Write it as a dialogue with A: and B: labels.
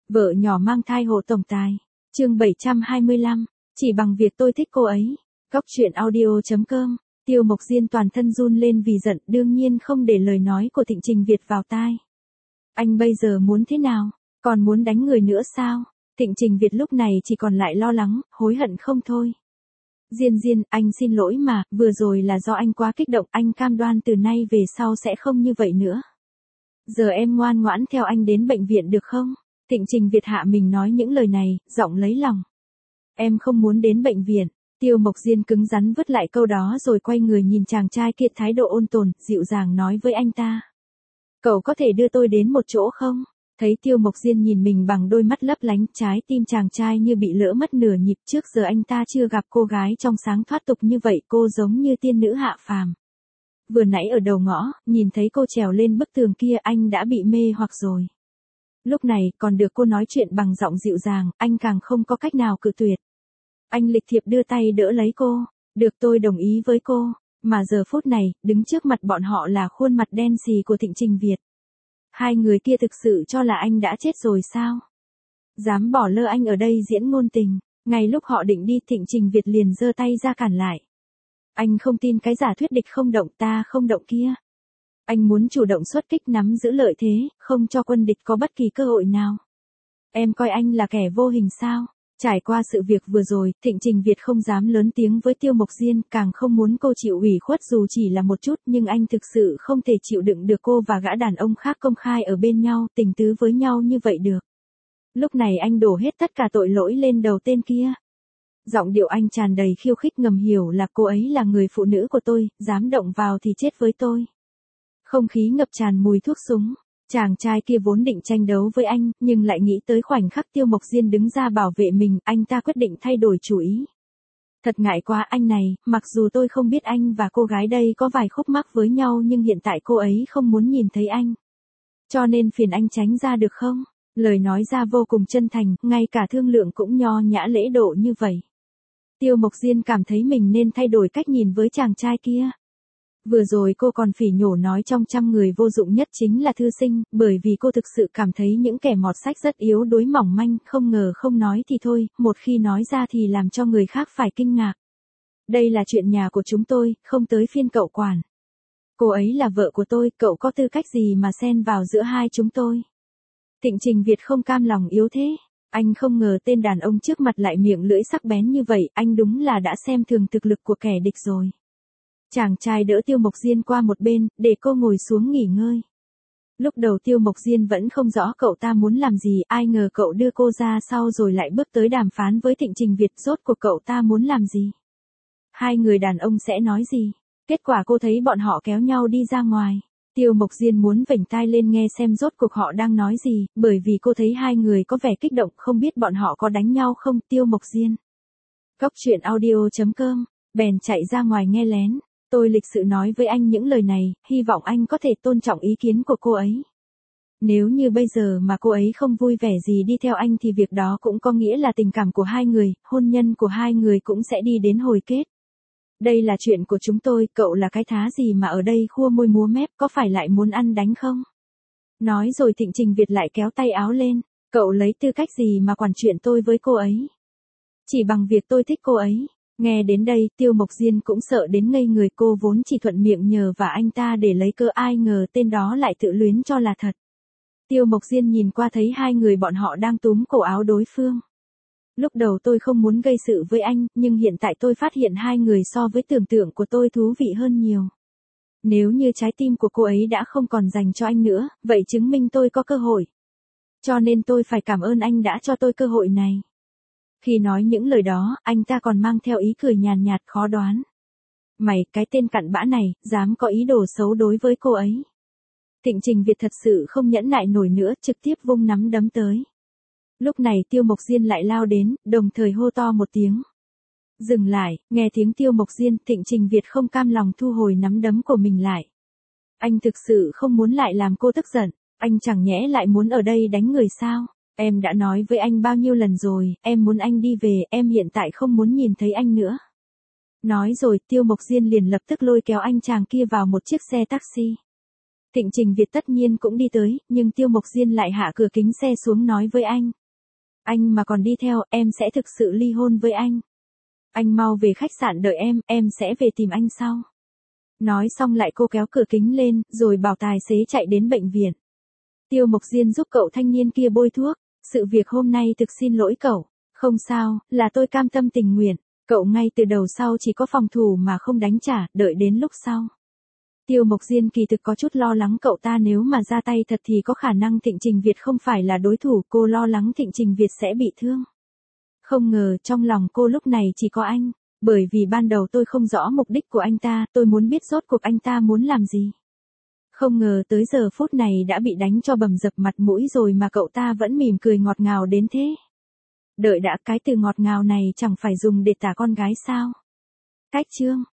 A: Vợ nhỏ mang thai hộ tổng tài. Chương 725, chỉ bằng việc tôi thích cô ấy. Góc truyện audio.com. Tiêu Mộc Diên toàn thân run lên vì giận, đương nhiên không để lời nói của Thịnh Trình Việt vào tai. Anh bây giờ muốn thế nào? Còn muốn đánh người nữa sao? Thịnh Trình Việt lúc này chỉ còn lại lo lắng, hối hận không thôi. Diên, anh xin lỗi mà, vừa rồi là do anh quá kích động, anh cam đoan từ nay về sau sẽ không như vậy nữa. Giờ em ngoan ngoãn theo anh đến bệnh viện được không? Thịnh Trình Việt hạ mình nói những lời này, giọng lấy lòng. Em không muốn đến bệnh viện. Tiêu Mộc Diên cứng rắn vứt lại câu đó rồi quay người nhìn chàng trai kia thái độ ôn tồn, dịu dàng nói với anh ta. Cậu có thể đưa tôi đến một chỗ không? Thấy Tiêu Mộc Diên nhìn mình bằng đôi mắt lấp lánh, trái tim chàng trai như bị lỡ mất nửa nhịp, trước giờ anh ta chưa gặp cô gái trong sáng thoát tục như vậy, cô giống như tiên nữ hạ phàm. Vừa nãy ở đầu ngõ, nhìn thấy cô trèo lên bức tường kia anh đã bị mê hoặc rồi. Lúc này còn được cô nói chuyện bằng giọng dịu dàng, anh càng không có cách nào cự tuyệt. Anh lịch thiệp đưa tay đỡ lấy cô, được tôi đồng ý với cô, mà giờ phút này, đứng trước mặt bọn họ là khuôn mặt đen xì của Thịnh Trình Việt. Hai người kia thực sự cho là anh đã chết rồi sao? Dám bỏ lơ anh ở đây diễn ngôn tình, ngay lúc họ định đi Thịnh Trình Việt liền giơ tay ra cản lại. Anh không tin cái giả thuyết địch không động ta không động kia. Anh muốn chủ động xuất kích nắm giữ lợi thế, không cho quân địch có bất kỳ cơ hội nào. Em coi anh là kẻ vô hình sao? Trải qua sự việc vừa rồi, Thịnh Trình Việt không dám lớn tiếng với Tiêu Mộc Diên, càng không muốn cô chịu ủy khuất dù chỉ là một chút, nhưng anh thực sự không thể chịu đựng được cô và gã đàn ông khác công khai ở bên nhau, tình tứ với nhau như vậy được. Lúc này anh đổ hết tất cả tội lỗi lên đầu tên kia. Giọng điệu anh tràn đầy khiêu khích, ngầm hiểu là cô ấy là người phụ nữ của tôi, dám động vào thì chết với tôi. Không khí ngập tràn mùi thuốc súng. Chàng trai kia vốn định tranh đấu với anh, nhưng lại nghĩ tới khoảnh khắc Tiêu Mộc Diên đứng ra bảo vệ mình, anh ta quyết định thay đổi chủ ý. Thật ngại quá anh này, mặc dù tôi không biết anh và cô gái đây có vài khúc mắc với nhau nhưng hiện tại cô ấy không muốn nhìn thấy anh. Cho nên phiền anh tránh ra được không? Lời nói ra vô cùng chân thành, ngay cả thương lượng cũng nho nhã lễ độ như vậy. Tiêu Mộc Diên cảm thấy mình nên thay đổi cách nhìn với chàng trai kia. Vừa rồi cô còn phỉ nhổ nói trong trăm người vô dụng nhất chính là thư sinh, bởi vì cô thực sự cảm thấy những kẻ mọt sách rất yếu đuối mỏng manh, không ngờ không nói thì thôi, một khi nói ra thì làm cho người khác phải kinh ngạc. Đây là chuyện nhà của chúng tôi, không tới phiên cậu quản. Cô ấy là vợ của tôi, cậu có tư cách gì mà xen vào giữa hai chúng tôi? Thịnh Trình Việt không cam lòng yếu thế. Anh không ngờ tên đàn ông trước mặt lại miệng lưỡi sắc bén như vậy, anh đúng là đã xem thường thực lực của kẻ địch rồi. Chàng trai đỡ Tiêu Mộc Diên qua một bên, để cô ngồi xuống nghỉ ngơi. Lúc đầu Tiêu Mộc Diên vẫn không rõ cậu ta muốn làm gì, ai ngờ cậu đưa cô ra sau rồi lại bước tới đàm phán với Thịnh Trình Việt, rốt cuộc cậu ta muốn làm gì? Hai người đàn ông sẽ nói gì? Kết quả cô thấy bọn họ kéo nhau đi ra ngoài. Tiêu Mộc Diên muốn vểnh tai lên nghe xem rốt cuộc họ đang nói gì, bởi vì cô thấy hai người có vẻ kích động, không biết bọn họ có đánh nhau không. Tiêu Mộc Diên. Góc truyện audio.com, bèn chạy ra ngoài nghe lén. Tôi lịch sự nói với anh những lời này, hy vọng anh có thể tôn trọng ý kiến của cô ấy. Nếu như bây giờ mà cô ấy không vui vẻ gì đi theo anh thì việc đó cũng có nghĩa là tình cảm của hai người, hôn nhân của hai người cũng sẽ đi đến hồi kết. Đây là chuyện của chúng tôi, cậu là cái thá gì mà ở đây khua môi múa mép, có phải lại muốn ăn đánh không? Nói rồi Thịnh Trình Việt lại kéo tay áo lên, cậu lấy tư cách gì mà quản chuyện tôi với cô ấy? Chỉ bằng việc tôi thích cô ấy. Nghe đến đây, Tiêu Mộc Diên cũng sợ đến ngây người, cô vốn chỉ thuận miệng nhờ và anh ta để lấy cơ, ai ngờ tên đó lại tự luyến cho là thật. Tiêu Mộc Diên nhìn qua thấy hai người bọn họ đang túm cổ áo đối phương. Lúc đầu tôi không muốn gây sự với anh, nhưng hiện tại tôi phát hiện hai người so với tưởng tượng của tôi thú vị hơn nhiều. Nếu như trái tim của cô ấy đã không còn dành cho anh nữa, vậy chứng minh tôi có cơ hội. Cho nên tôi phải cảm ơn anh đã cho tôi cơ hội này. Khi nói những lời đó, anh ta còn mang theo ý cười nhàn nhạt khó đoán. Mày, cái tên cặn bã này, dám có ý đồ xấu đối với cô ấy. Thịnh Trình Việt thật sự không nhẫn nại nổi nữa, trực tiếp vung nắm đấm tới. Lúc này Tiêu Mộc Diên lại lao đến, đồng thời hô to một tiếng. Dừng lại, nghe tiếng Tiêu Mộc Diên, Thịnh Trình Việt không cam lòng thu hồi nắm đấm của mình lại. Anh thực sự không muốn lại làm cô tức giận, anh chẳng nhẽ lại muốn ở đây đánh người sao? Em đã nói với anh bao nhiêu lần rồi, em muốn anh đi về, em hiện tại không muốn nhìn thấy anh nữa. Nói rồi Tiêu Mộc Diên liền lập tức lôi kéo anh chàng kia vào một chiếc xe taxi. Thịnh Trình Việt tất nhiên cũng đi tới, nhưng Tiêu Mộc Diên lại hạ cửa kính xe xuống nói với anh. Anh mà còn đi theo, em sẽ thực sự ly hôn với anh. Anh mau về khách sạn đợi em sẽ về tìm anh sau. Nói xong lại cô kéo cửa kính lên, rồi bảo tài xế chạy đến bệnh viện. Tiêu Mộc Diên giúp cậu thanh niên kia bôi thuốc. Sự việc hôm nay thực xin lỗi cậu. Không sao, là tôi cam tâm tình nguyện. Cậu ngay từ đầu sau chỉ có phòng thủ mà không đánh trả, đợi đến lúc sau. Tiêu Mộc Diên kỳ thực có chút lo lắng cậu ta nếu mà ra tay thật thì có khả năng Thịnh Trình Việt không phải là đối thủ, cô lo lắng Thịnh Trình Việt sẽ bị thương. Không ngờ trong lòng cô lúc này chỉ có anh, bởi vì ban đầu tôi không rõ mục đích của anh ta, tôi muốn biết rốt cuộc anh ta muốn làm gì. Không ngờ tới giờ phút này đã bị đánh cho bầm dập mặt mũi rồi mà cậu ta vẫn mỉm cười ngọt ngào đến thế. Đợi đã, cái từ ngọt ngào này chẳng phải dùng để tả con gái sao? Cách chương